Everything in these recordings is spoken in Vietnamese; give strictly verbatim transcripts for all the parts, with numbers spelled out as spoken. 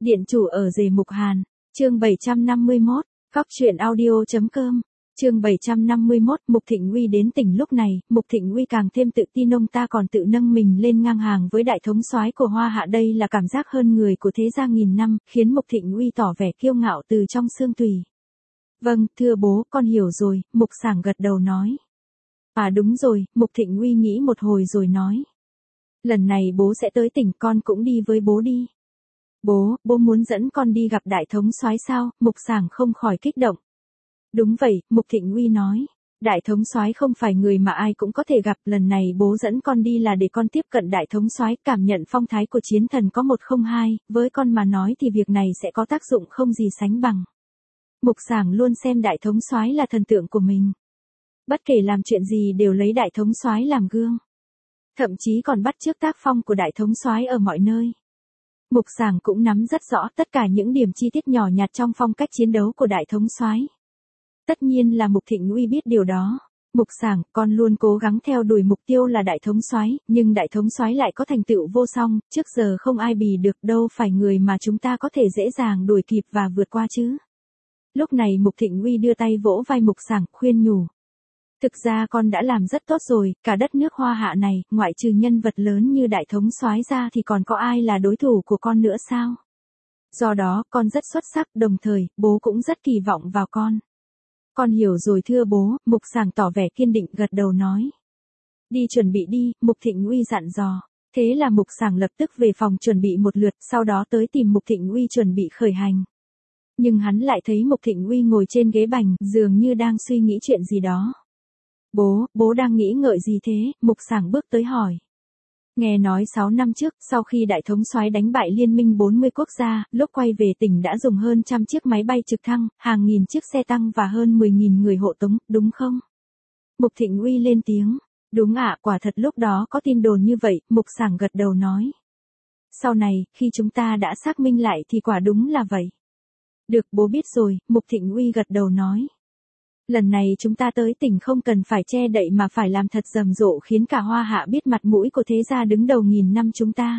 Điện chủ ở Dề Mục Hàn, chương bảy trăm năm mươi mốt, Cóc truyện audio.com, chương bảy trăm năm mươi mốt, Mục Thịnh Uy đến tỉnh lúc này, Mục Thịnh Uy càng thêm tự tin ông ta còn tự nâng mình lên ngang hàng với đại thống soái của Hoa Hạ, đây là cảm giác hơn người của thế gia nghìn năm, khiến Mục Thịnh Uy tỏ vẻ kiêu ngạo từ trong xương tủy. Vâng, thưa bố, con hiểu rồi, Mục Sảng gật đầu nói. À đúng rồi, Mục Thịnh Uy nghĩ một hồi rồi nói. Lần này bố sẽ tới tỉnh, con cũng đi với bố đi. Bố, bố muốn dẫn con đi gặp đại thống soái sao? Mục Sảng không khỏi kích động. Đúng vậy, Mục Thịnh Uy nói. Đại thống soái không phải người mà ai cũng có thể gặp, lần này bố dẫn con đi là để con tiếp cận đại thống soái, cảm nhận phong thái của chiến thần có một không hai, với con mà nói thì việc này sẽ có tác dụng không gì sánh bằng. Mục Sảng luôn xem đại thống soái là thần tượng của mình. Bất kể làm chuyện gì đều lấy đại thống soái làm gương. Thậm chí còn bắt chước tác phong của đại thống soái ở mọi nơi. Mục Sảng cũng nắm rất rõ tất cả những điểm chi tiết nhỏ nhặt trong phong cách chiến đấu của đại thống soái. Tất nhiên là Mục Thịnh Uy biết điều đó. Mục Sảng, con luôn cố gắng theo đuổi mục tiêu là đại thống soái, nhưng đại thống soái lại có thành tựu vô song, trước giờ không ai bì được, đâu phải người mà chúng ta có thể dễ dàng đuổi kịp và vượt qua chứ. Lúc này Mục Thịnh Uy đưa tay vỗ vai Mục Sảng, khuyên nhủ. Thực ra con đã làm rất tốt rồi, cả đất nước Hoa Hạ này, ngoại trừ nhân vật lớn như đại thống soái ra thì còn có ai là đối thủ của con nữa sao? Do đó, con rất xuất sắc, đồng thời, bố cũng rất kỳ vọng vào con. Con hiểu rồi thưa bố, Mục Sảng tỏ vẻ kiên định gật đầu nói. Đi chuẩn bị đi, Mục Thịnh Uy dặn dò. Thế là Mục Sảng lập tức về phòng chuẩn bị một lượt, sau đó tới tìm Mục Thịnh Uy chuẩn bị khởi hành. Nhưng hắn lại thấy Mục Thịnh Uy ngồi trên ghế bành, dường như đang suy nghĩ chuyện gì đó. Bố, bố đang nghĩ ngợi gì thế? Mục Sảng bước tới hỏi. Nghe nói sáu năm trước, sau khi đại thống soái đánh bại liên minh bốn mươi quốc gia, lúc quay về tỉnh đã dùng hơn trăm chiếc máy bay trực thăng, hàng nghìn chiếc xe tăng và hơn mười nghìn người hộ tống, đúng không? Mục Thịnh Uy lên tiếng. Đúng ạ, quả thật lúc đó có tin đồn như vậy, Mục Sảng gật đầu nói. Sau này, khi chúng ta đã xác minh lại thì quả đúng là vậy. Được, bố biết rồi, Mục Thịnh Uy gật đầu nói. Lần này chúng ta tới tỉnh không cần phải che đậy mà phải làm thật rầm rộ khiến cả Hoa Hạ biết mặt mũi của thế gia đứng đầu nghìn năm chúng ta.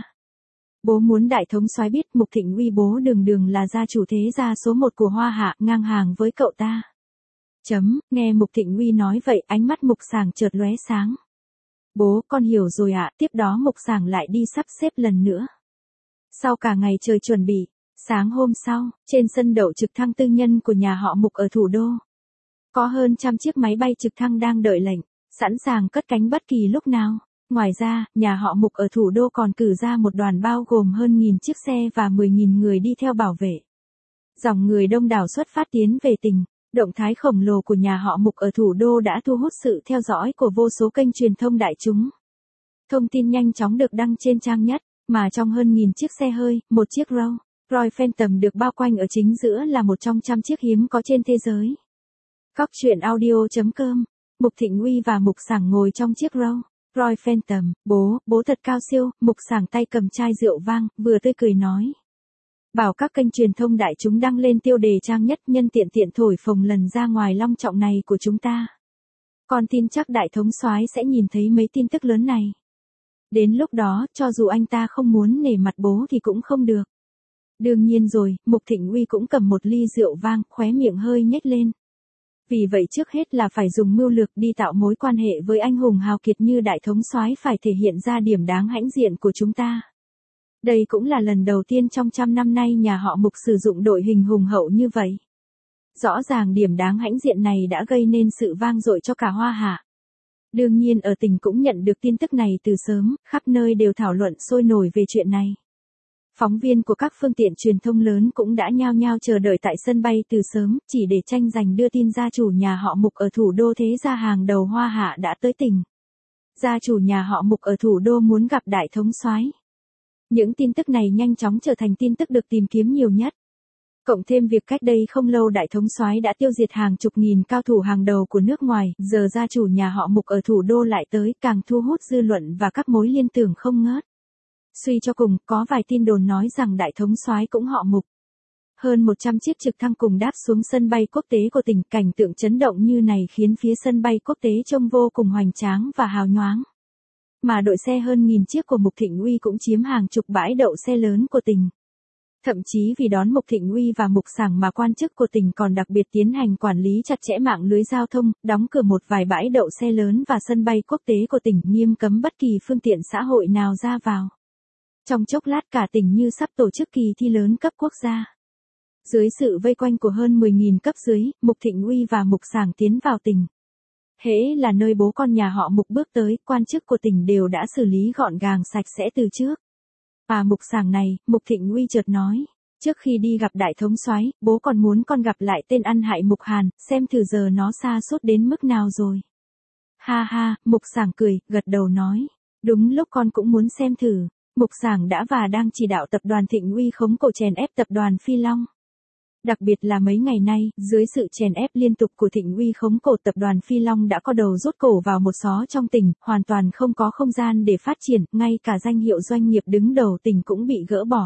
Bố muốn đại thống soái biết Mục Thịnh Uy bố đường đường là gia chủ thế gia số một của Hoa Hạ, ngang hàng với cậu ta. Chấm, nghe Mục Thịnh Uy nói vậy, ánh mắt Mục Sảng chợt lóe sáng. Bố, con hiểu rồi ạ, tiếp đó Mục Sảng lại đi sắp xếp lần nữa. Sau cả ngày trời chuẩn bị, sáng hôm sau, trên sân đậu trực thăng tư nhân của nhà họ Mục ở thủ đô. Có hơn trăm chiếc máy bay trực thăng đang đợi lệnh, sẵn sàng cất cánh bất kỳ lúc nào. Ngoài ra, nhà họ Mục ở thủ đô còn cử ra một đoàn bao gồm hơn nghìn chiếc xe và mười nghìn người đi theo bảo vệ. Dòng người đông đảo xuất phát tiến về tỉnh. Động thái khổng lồ của nhà họ Mục ở thủ đô đã thu hút sự theo dõi của vô số kênh truyền thông đại chúng. Thông tin nhanh chóng được đăng trên trang nhất, mà trong hơn nghìn chiếc xe hơi, một chiếc Rolls Royce Phantom được bao quanh ở chính giữa là một trong trăm chiếc hiếm có trên thế giới. Cóc truyện audio.com, Mục Thịnh Uy và Mục Sảng ngồi trong chiếc Rolls Royce Phantom, bố, bố thật cao siêu, Mục Sảng tay cầm chai rượu vang, vừa tươi cười nói. Bảo các kênh truyền thông đại chúng đăng lên tiêu đề trang nhất, nhân tiện tiện thổi phồng lần ra ngoài long trọng này của chúng ta. Con tin chắc đại thống soái sẽ nhìn thấy mấy tin tức lớn này. Đến lúc đó, cho dù anh ta không muốn nể mặt bố thì cũng không được. Đương nhiên rồi, Mục Thịnh Uy cũng cầm một ly rượu vang, khóe miệng hơi nhếch lên. Vì vậy trước hết là phải dùng mưu lược đi tạo mối quan hệ với anh hùng hào kiệt như đại thống soái, phải thể hiện ra điểm đáng hãnh diện của chúng ta. Đây cũng là lần đầu tiên trong trăm năm nay nhà họ Mục sử dụng đội hình hùng hậu như vậy. Rõ ràng điểm đáng hãnh diện này đã gây nên sự vang dội cho cả Hoa Hạ. Đương nhiên ở tỉnh cũng nhận được tin tức này từ sớm, khắp nơi đều thảo luận sôi nổi về chuyện này. Phóng viên của các phương tiện truyền thông lớn cũng đã nhao nhao chờ đợi tại sân bay từ sớm, chỉ để tranh giành đưa tin gia chủ nhà họ Mục ở thủ đô thế gia hàng đầu Hoa Hạ đã tới tỉnh. Gia chủ nhà họ Mục ở thủ đô muốn gặp đại thống soái. Những tin tức này nhanh chóng trở thành tin tức được tìm kiếm nhiều nhất. Cộng thêm việc cách đây không lâu đại thống soái đã tiêu diệt hàng chục nghìn cao thủ hàng đầu của nước ngoài, giờ gia chủ nhà họ Mục ở thủ đô lại tới, càng thu hút dư luận và các mối liên tưởng không ngớt. Suy cho cùng, có vài tin đồn nói rằng đại thống soái cũng họ Mục. Hơn một trăm chiếc trực thăng cùng đáp xuống sân bay quốc tế của tỉnh, cảnh tượng chấn động như này khiến phía sân bay quốc tế trông vô cùng hoành tráng và hào nhoáng. Mà đội xe hơn nghìn chiếc của Mục Thịnh Uy cũng chiếm hàng chục bãi đậu xe lớn của tỉnh. Thậm chí vì đón Mục Thịnh Uy và Mục Sảng mà quan chức của tỉnh còn đặc biệt tiến hành quản lý chặt chẽ mạng lưới giao thông, đóng cửa một vài bãi đậu xe lớn và sân bay quốc tế của tỉnh, nghiêm cấm bất kỳ phương tiện xã hội nào ra vào. Trong chốc lát cả tỉnh như sắp tổ chức kỳ thi lớn cấp quốc gia. Dưới sự vây quanh của hơn mười nghìn cấp dưới, Mục Thịnh Uy và Mục Sảng tiến vào tỉnh. Hễ là nơi bố con nhà họ Mục bước tới, quan chức của tỉnh đều đã xử lý gọn gàng sạch sẽ từ trước. À Mục Sảng này, Mục Thịnh Uy chợt nói, trước khi đi gặp đại thống soái, bố còn muốn con gặp lại tên ăn hại Mục Hàn, xem thử giờ nó sa sút đến mức nào rồi. Ha ha, Mục Sảng cười, gật đầu nói, đúng lúc con cũng muốn xem thử. Mục Sảng đã và đang chỉ đạo tập đoàn Thịnh Uy khống cổ chèn ép tập đoàn Phi Long. Đặc biệt là mấy ngày nay, dưới sự chèn ép liên tục của Thịnh Uy khống cổ, tập đoàn Phi Long đã có đầu rút cổ vào một xó trong tỉnh, hoàn toàn không có không gian để phát triển, ngay cả danh hiệu doanh nghiệp đứng đầu tỉnh cũng bị gỡ bỏ.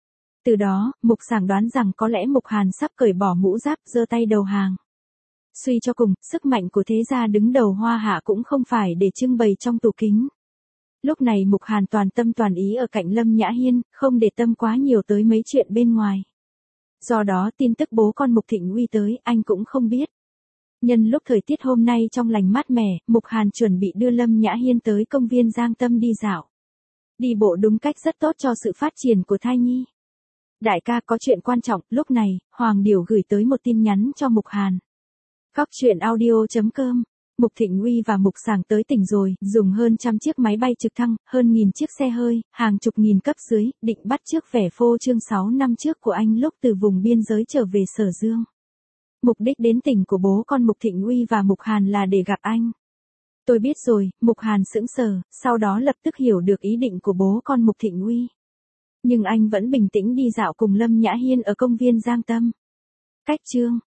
Từ đó, Mục Sảng đoán rằng có lẽ Mục Hàn sắp cởi bỏ mũ giáp, giơ tay đầu hàng. Suy cho cùng, sức mạnh của thế gia đứng đầu Hoa Hạ cũng không phải để trưng bày trong tủ kính. Lúc này Mục Hàn toàn tâm toàn ý ở cạnh Lâm Nhã Hiên, không để tâm quá nhiều tới mấy chuyện bên ngoài. Do đó tin tức bố con Mục Thịnh Uy tới, anh cũng không biết. Nhân lúc thời tiết hôm nay trong lành mát mẻ, Mục Hàn chuẩn bị đưa Lâm Nhã Hiên tới công viên Giang Tâm đi dạo. Đi bộ đúng cách rất tốt cho sự phát triển của thai nhi. Đại ca, có chuyện quan trọng. Lúc này, Hoàng Điểu gửi tới một tin nhắn cho Mục Hàn. Góc truyện audio chấm com. Mục Thịnh Uy và Mục Sảng tới tỉnh rồi, dùng hơn trăm chiếc máy bay trực thăng, hơn nghìn chiếc xe hơi, hàng chục nghìn cấp dưới, định bắt chước vẻ phô trương sáu năm trước của anh lúc từ vùng biên giới trở về Sở Dương. Mục đích đến tỉnh của bố con Mục Thịnh Uy và Mục Hàn là để gặp anh. Tôi biết rồi. Mục Hàn sững sờ, sau đó lập tức hiểu được ý định của bố con Mục Thịnh Uy. Nhưng anh vẫn bình tĩnh đi dạo cùng Lâm Nhã Hiên ở công viên Giang Tâm. Cách chương